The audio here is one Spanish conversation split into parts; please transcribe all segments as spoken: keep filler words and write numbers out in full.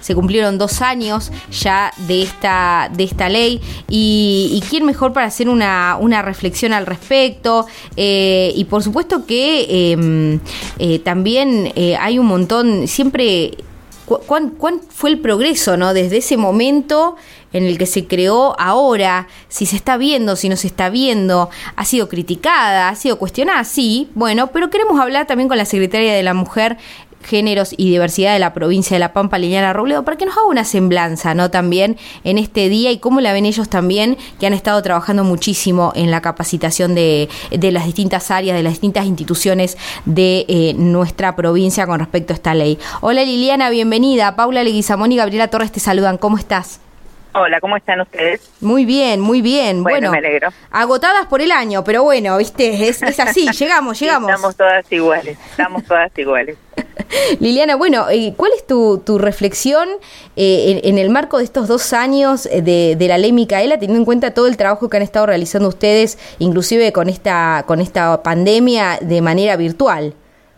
se cumplieron dos años ya de esta, de esta ley, y, y quién mejor para hacer una, una reflexión al respecto, eh, y por supuesto que eh, eh, también eh, hay un montón, siempre... ¿Cuán, ¿Cuán fue el progreso, no? Desde ese momento en el que se creó ahora, si se está viendo, si no se está viendo, ha sido criticada, ha sido cuestionada, sí, bueno, pero queremos hablar también con la Secretaria de la Mujer, Géneros y Diversidad de la provincia de La Pampa, Liliana Robledo, para que nos haga una semblanza, ¿no? También en este día, y cómo la ven ellos también, que han estado trabajando muchísimo en la capacitación de, de las distintas áreas, de las distintas instituciones de eh, nuestra provincia con respecto a esta ley. Hola Liliana, bienvenida. Paula Leguizamón y Gabriela Torres te saludan. ¿Cómo estás? Hola, ¿cómo están ustedes? Muy bien, muy bien. Bueno, bueno me alegro. Agotadas por el año, pero bueno, viste, es, es así, llegamos, llegamos. Sí, estamos todas iguales, estamos todas iguales. Liliana, bueno, ¿cuál es tu, tu reflexión eh, en, en el marco de estos dos años de, de la ley Micaela, teniendo en cuenta todo el trabajo que han estado realizando ustedes, inclusive con esta, con esta pandemia de manera virtual?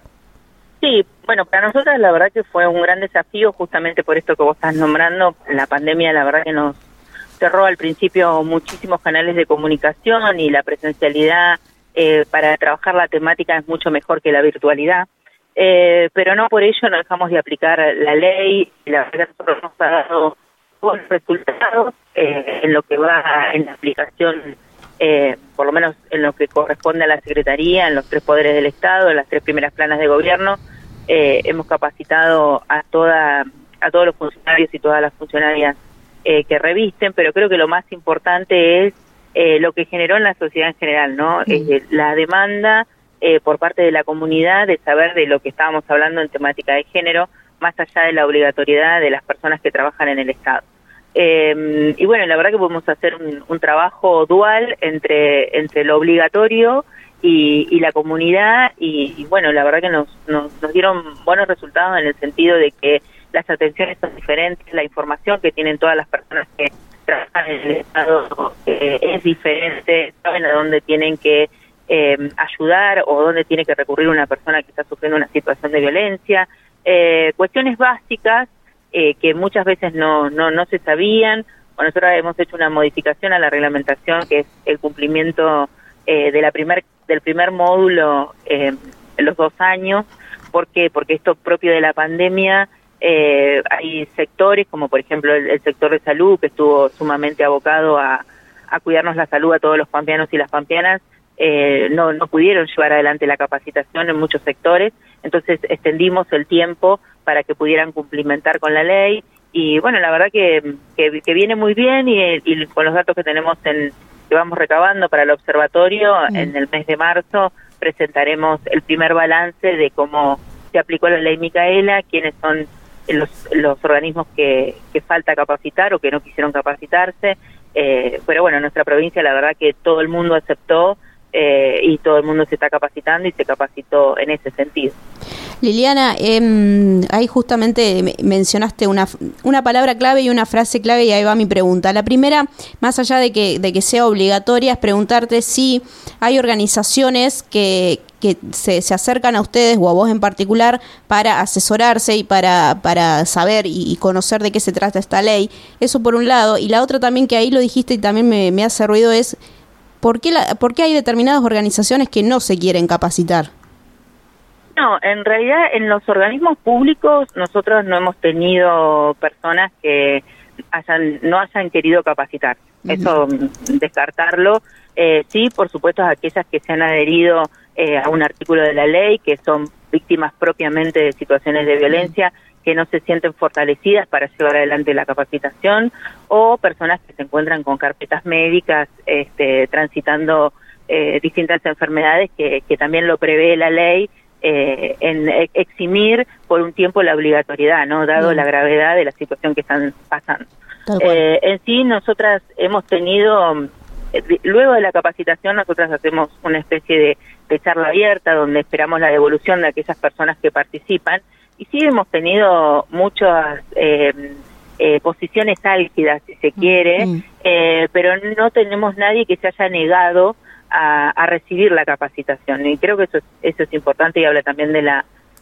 Sí, bueno, para nosotros la verdad que fue un gran desafío, justamente por esto que vos estás nombrando. La pandemia la verdad que nos cerró al principio muchísimos canales de comunicación, y la presencialidad eh, para trabajar la temática es mucho mejor que la virtualidad. Eh, pero no por ello no dejamos de aplicar la ley, y la verdad que nosotros nos ha dado buenos resultados eh, en lo que va en la aplicación, eh, por lo menos en lo que corresponde a la Secretaría, en los tres poderes del Estado, en las tres primeras planas de gobierno. Eh, hemos capacitado a toda a todos los funcionarios y todas las funcionarias eh, que revisten, pero creo que lo más importante es eh, lo que generó en la sociedad en general, ¿no? Mm. Eh, la demanda Eh, por parte de la comunidad de saber de lo que estábamos hablando en temática de género, más allá de la obligatoriedad de las personas que trabajan en el Estado. Eh, y bueno, la verdad que podemos hacer un, un trabajo dual entre entre lo obligatorio y, y la comunidad, y, y bueno, la verdad que nos, nos, nos dieron buenos resultados en el sentido de que las atenciones son diferentes, la información que tienen todas las personas que trabajan en el Estado eh, es diferente, saben a dónde tienen que Eh, ayudar o dónde tiene que recurrir una persona que está sufriendo una situación de violencia, eh, cuestiones básicas eh, que muchas veces no, no, no se sabían. Bueno, nosotros hemos hecho una modificación a la reglamentación, que es el cumplimiento eh, de la primer, del primer módulo eh, en los dos años. ¿Por qué? Porque esto propio de la pandemia, eh, hay sectores como por ejemplo el, el sector de salud, que estuvo sumamente abocado a, a cuidarnos la salud a todos los pampeanos y las pampeanas. Eh, no, no pudieron llevar adelante la capacitación en muchos sectores, entonces extendimos el tiempo para que pudieran cumplimentar con la ley, y bueno, la verdad que, que, que viene muy bien, y, y con los datos que tenemos en, que vamos recabando para el observatorio, mm. en el mes de marzo presentaremos el primer balance de cómo se aplicó la ley Micaela, quiénes son los, los organismos que, que falta capacitar o que no quisieron capacitarse, eh, pero bueno, en nuestra provincia la verdad que todo el mundo aceptó, Eh, y todo el mundo se está capacitando y se capacitó en ese sentido. Liliana, eh, ahí justamente mencionaste una una palabra clave y una frase clave, y ahí va mi pregunta. La primera, más allá de que de que sea obligatoria, es preguntarte si hay organizaciones que que se, se acercan a ustedes o a vos en particular para asesorarse y para para saber y, y conocer de qué se trata esta ley. Eso por un lado. Y la otra también, que ahí lo dijiste y también me, me hace ruido, es ¿Por qué, la, ¿Por qué hay determinadas organizaciones que no se quieren capacitar? No, en realidad en los organismos públicos nosotros no hemos tenido personas que hayan, no hayan querido capacitar. Uh-huh. Eso, descartarlo. Eh, sí, por supuesto, aquellas que se han adherido eh, a un artículo de la ley, que son víctimas propiamente de situaciones de violencia, uh-huh. que no se sienten fortalecidas para llevar adelante la capacitación, o personas que se encuentran con carpetas médicas este, transitando eh, distintas enfermedades que, que también lo prevé la ley, eh, en eximir por un tiempo la obligatoriedad, ¿no? Dado mm. la gravedad de la situación que están pasando. Eh, en sí, nosotras hemos tenido, eh, luego de la capacitación, nosotras hacemos una especie de, de charla abierta donde esperamos la devolución de aquellas personas que participan, y sí hemos tenido muchas eh, eh, posiciones álgidas, si se quiere, mm. eh, pero no tenemos nadie que se haya negado a, a recibir la capacitación, y creo que eso es, eso es importante, y habla también de la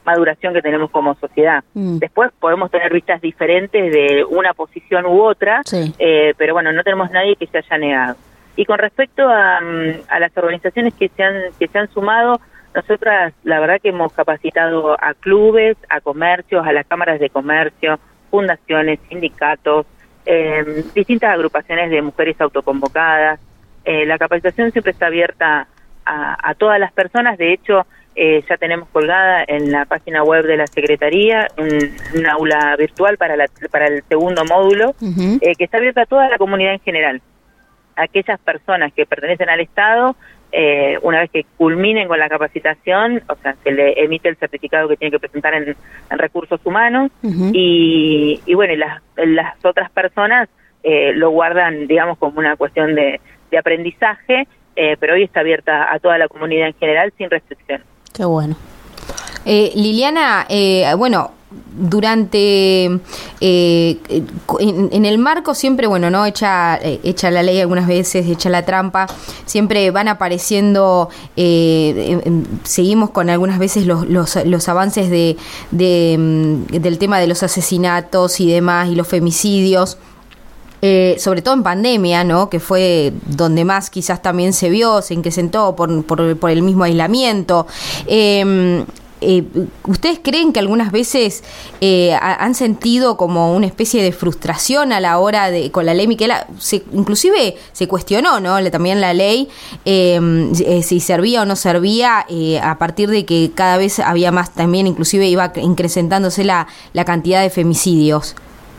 maduración que tenemos como sociedad. Mm. Después podemos tener vistas diferentes de una posición u otra, sí. eh, pero bueno, no tenemos nadie que se haya negado. Y con respecto a, a las organizaciones que se han que se han sumado, nosotras la verdad que hemos capacitado a clubes, a comercios, a las cámaras de comercio, fundaciones, sindicatos, eh, distintas agrupaciones de mujeres autoconvocadas. Eh, la capacitación siempre está abierta a, a todas las personas. De hecho, eh, ya tenemos colgada en la página web de la Secretaría un, un aula virtual para, la, para el segundo módulo, uh-huh. eh, que está abierta a toda la comunidad en general. Aquellas personas que pertenecen al Estado, eh, una vez que culminen con la capacitación, o sea, se le emite el certificado que tiene que presentar en, en recursos humanos, uh-huh. y, y bueno, y las, las otras personas eh, lo guardan, digamos, como una cuestión de, de aprendizaje, eh, pero hoy está abierta a toda la comunidad en general sin restricción. Qué bueno. Eh, Liliana, eh, bueno, durante eh, en, en el marco siempre, bueno, no echa eh, echa la ley algunas veces, echa la trampa, siempre van apareciendo, eh, eh, seguimos con algunas veces los los, los avances de, de del tema de los asesinatos y demás y los femicidios. Eh, sobre todo en pandemia, ¿no? Que fue donde más quizás también se vio, se incrementó por, por, por el mismo aislamiento. Eh, eh, ¿Ustedes creen que algunas veces eh, han sentido como una especie de frustración a la hora de, con la ley Micaela? Se, inclusive se cuestionó, ¿no? También la ley, eh, eh, si servía o no servía, eh, a partir de que cada vez había más, también inclusive iba incrementándose la, la cantidad de femicidios.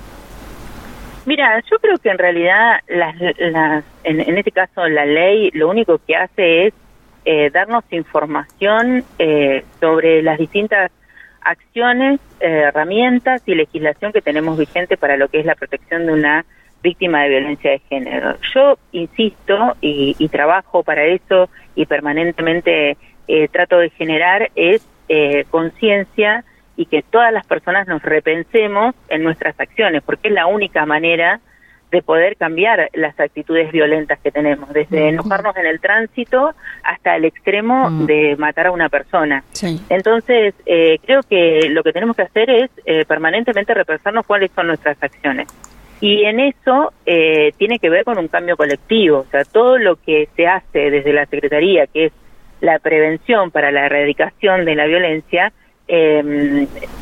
Mira, yo creo que en realidad, las, las, en, en este caso, la ley lo único que hace es eh, darnos información eh, sobre las distintas acciones, eh, herramientas y legislación que tenemos vigente para lo que es la protección de una víctima de violencia de género. Yo insisto y, y trabajo para eso y permanentemente eh, trato de generar es eh, conciencia y que todas las personas nos repensemos en nuestras acciones, porque es la única manera de poder cambiar las actitudes violentas que tenemos, desde enojarnos en el tránsito hasta el extremo de matar a una persona. Sí. Entonces, eh, creo que lo que tenemos que hacer es eh, permanentemente repensarnos cuáles son nuestras acciones. Y en eso eh, tiene que ver con un cambio colectivo, o sea, todo lo que se hace desde la Secretaría, que es la prevención para la erradicación de la violencia, Eh,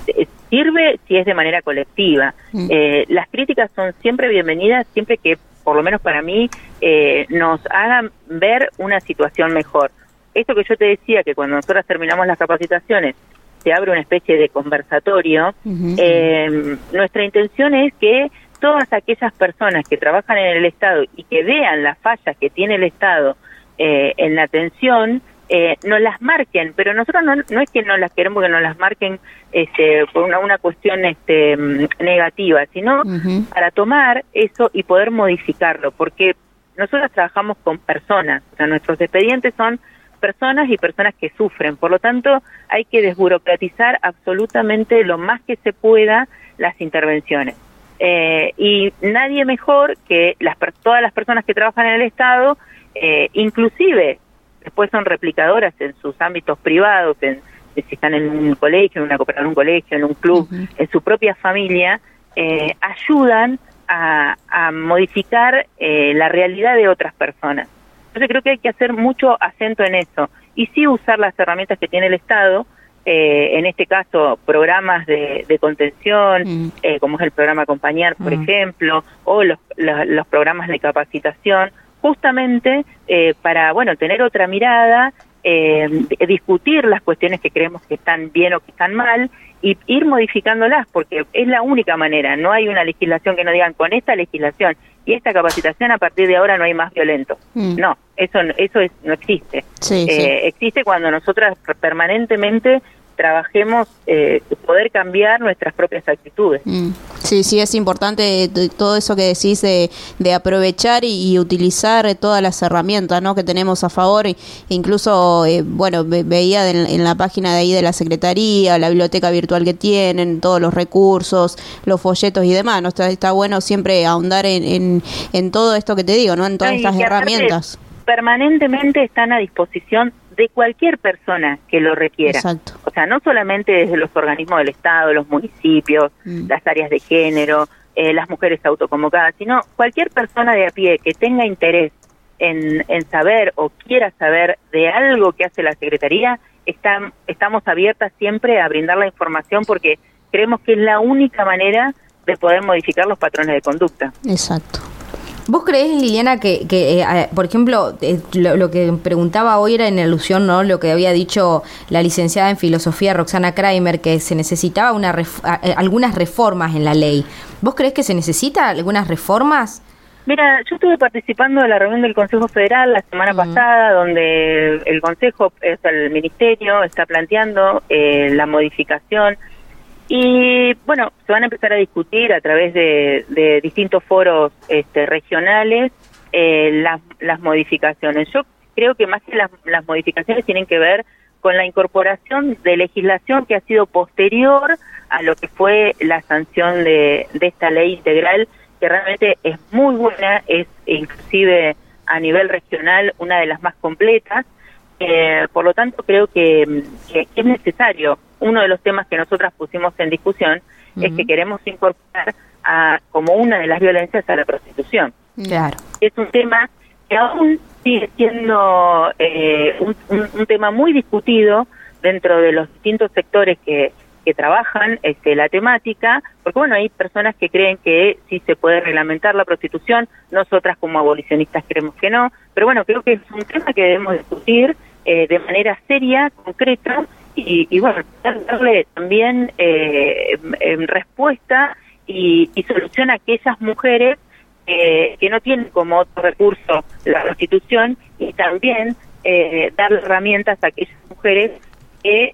sirve si es de manera colectiva. Mm. Eh, las críticas son siempre bienvenidas, siempre que, por lo menos para mí, eh, nos hagan ver una situación mejor. Esto que yo te decía, que cuando nosotros terminamos las capacitaciones, se abre una especie de conversatorio, uh-huh. eh, nuestra intención es que todas aquellas personas que trabajan en el Estado y que vean las fallas que tiene el Estado eh, en la atención, Eh, no las marquen, pero nosotros no, no es que no las queremos que nos las marquen este, por una, una cuestión este, negativa, sino uh-huh. para tomar eso y poder modificarlo, porque nosotros trabajamos con personas, o sea, nuestros expedientes son personas y personas que sufren, por lo tanto hay que desburocratizar absolutamente lo más que se pueda las intervenciones. Eh, y nadie mejor que las, todas las personas que trabajan en el Estado, eh, inclusive después son replicadoras en sus ámbitos privados, en, si están en un colegio, en una cooperativa, en un colegio, en un club, uh-huh. en su propia familia, eh, ayudan a, a modificar eh, la realidad de otras personas. Entonces creo que hay que hacer mucho acento en eso, y sí usar las herramientas que tiene el Estado, eh, en este caso programas de, de contención, uh-huh. eh, como es el programa Acompañar, por uh-huh. ejemplo, o los, los, los programas de capacitación, justamente eh, para, bueno, tener otra mirada, eh, discutir las cuestiones que creemos que están bien o que están mal y ir modificándolas, porque es la única manera. No hay una legislación que nos digan con esta legislación y esta capacitación a partir de ahora no hay más violentos. Mm. No, eso eso es, no existe. Sí, eh, sí. Existe cuando nosotras permanentemente trabajemos eh, poder cambiar nuestras propias actitudes. Mm. Sí, sí, es importante todo eso que decís de, de aprovechar y, y utilizar todas las herramientas, ¿no?, que tenemos a favor. E incluso, eh, bueno, ve, veía en, en la página de ahí de la Secretaría, la biblioteca virtual que tienen, todos los recursos, los folletos y demás, ¿no? Está, está bueno siempre ahondar en, en, en todo esto que te digo, ¿no?, en todas Ay, estas herramientas. Permanentemente están a disposición de cualquier persona que lo requiera. Exacto. O sea, no solamente desde los organismos del Estado, los municipios, mm. las áreas de género, eh, las mujeres autoconvocadas, sino cualquier persona de a pie que tenga interés en, en saber o quiera saber de algo que hace la Secretaría, está, estamos abiertas siempre a brindar la información porque creemos que es la única manera de poder modificar los patrones de conducta. Exacto. ¿Vos creés, Liliana, que, que eh, por ejemplo, eh, lo, lo que preguntaba hoy era en alusión, ¿no?, lo que había dicho la licenciada en filosofía Roxana Kramer, que se necesitaba una ref, eh, algunas reformas en la ley. ¿Vos creés que se necesita algunas reformas? Mira, yo estuve participando de la reunión del Consejo Federal la semana uh-huh. pasada, donde el Consejo, es el Ministerio, está planteando eh, la modificación. Y bueno, se van a empezar a discutir a través de, de distintos foros este, regionales eh, las, las modificaciones. Yo creo que más que las, las modificaciones tienen que ver con la incorporación de legislación que ha sido posterior a lo que fue la sanción de, de esta ley integral, que realmente es muy buena, es inclusive a nivel regional una de las más completas. Eh, por lo tanto, creo que, que es necesario. Uno de los temas que nosotras pusimos en discusión uh-huh. es que queremos incorporar a, como una de las violencias a la prostitución. Claro. Es un tema que aún sigue siendo eh, un, un, un tema muy discutido dentro de los distintos sectores que, que trabajan este, la temática, porque bueno, hay personas que creen que sí se puede reglamentar la prostitución, nosotras como abolicionistas creemos que no, pero bueno, creo que es un tema que debemos discutir eh, de manera seria, concreta, y, y bueno, darle también eh, en respuesta y, y solución a aquellas mujeres eh, que no tienen como otro recurso la prostitución, y también eh, darle herramientas a aquellas mujeres que,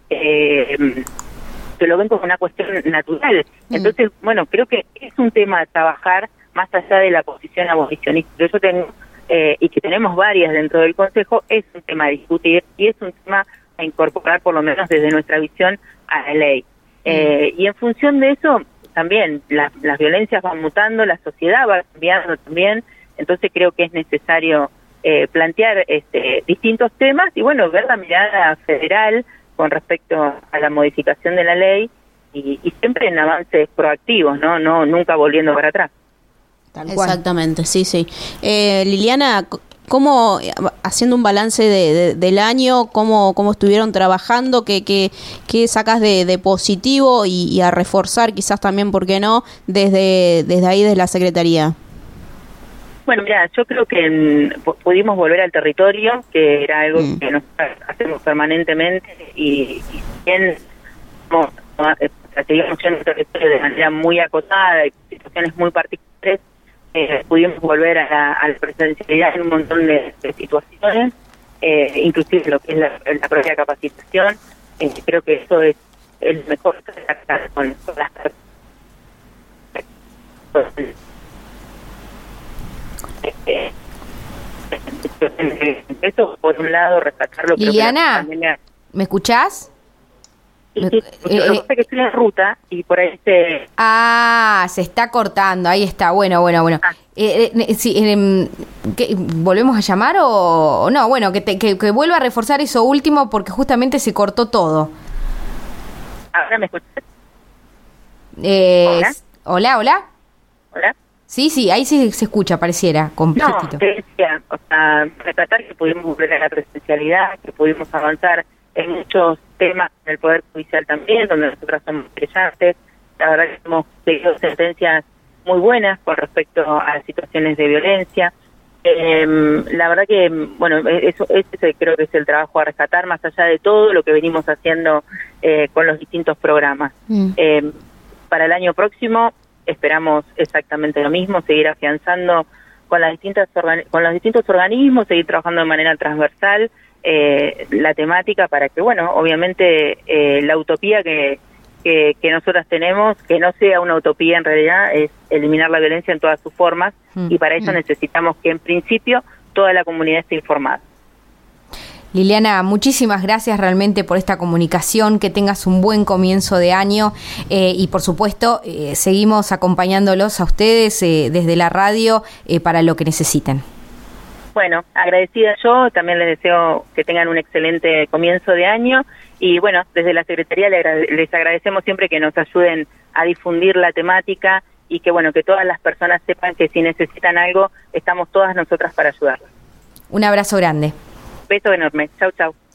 eh, que lo ven como una cuestión natural. Mm. Entonces, bueno, creo que es un tema a trabajar más allá de la posición abolicionista que yo tengo eh, y que tenemos varias dentro del Consejo, es un tema a discutir y es un tema a incorporar por lo menos desde nuestra visión a la ley. Eh, y en función de eso, también la, las violencias van mutando, la sociedad va cambiando también, entonces creo que es necesario eh, plantear este, distintos temas y bueno, ver la mirada federal con respecto a la modificación de la ley y, y siempre en avances proactivos, no, no nunca volviendo para atrás. Tal cual. Exactamente, sí, sí. Eh, Liliana, ¿cómo, haciendo un balance de, de, del año, cómo, cómo estuvieron trabajando, qué, qué, qué sacas de, de positivo y, y a reforzar quizás también, por qué no, desde, desde ahí, desde la Secretaría? Bueno, mira, yo creo que mm, pudimos volver al territorio, que era algo mm. que nosotros hacemos permanentemente, y, y bien como, seguimos yendo al territorio de manera muy acotada y situaciones muy particulares. Eh, pudimos volver a la, a la presencialidad en un montón de, de situaciones, eh, inclusive lo que es la, la propia capacitación. Eh, creo que eso es el mejor con, con las personas. Eh, eso, por un lado, rescatarlo. Liliana, ¿me escuchás? Sí, sí, eh, lo que pasa es que estoy en ruta y por ahí se... Ah, se está cortando, ahí está, bueno, bueno, bueno. Ah. Eh, eh, sí, eh, ¿qué, ¿volvemos a llamar o, o no? Bueno, que, te, que, que vuelva a reforzar eso último porque justamente se cortó todo. ¿Ahora me escuchas? Eh, ¿Hola? ¿Hola, hola? ¿Hola? Sí, sí, ahí sí se escucha, pareciera, completito. No, te decía, o sea, rescatar que pudimos volver a la presencialidad, que pudimos avanzar en muchos temas en el Poder Judicial también, donde nosotras somos brillantes. La verdad que hemos tenido sentencias muy buenas con respecto a las situaciones de violencia. Eh, la verdad que, bueno, eso ese creo que es el trabajo a rescatar, más allá de todo lo que venimos haciendo eh, con los distintos programas. Mm. Eh, para el año próximo esperamos exactamente lo mismo, seguir afianzando con las distintas organi- con los distintos organismos, seguir trabajando de manera transversal Eh, la temática para que, bueno, obviamente eh, la utopía que, que, que nosotras tenemos, que no sea una utopía en realidad, es eliminar la violencia en todas sus formas mm. y para eso mm. necesitamos que en principio toda la comunidad esté informada. Liliana, muchísimas gracias realmente por esta comunicación, que tengas un buen comienzo de año eh, y por supuesto eh, seguimos acompañándolos a ustedes eh, desde la radio eh, para lo que necesiten. Bueno, agradecida yo, también les deseo que tengan un excelente comienzo de año y bueno, desde la Secretaría les agradecemos siempre que nos ayuden a difundir la temática y que bueno, que todas las personas sepan que si necesitan algo, estamos todas nosotras para ayudarlas. Un abrazo grande. Beso enorme. Chau, chau.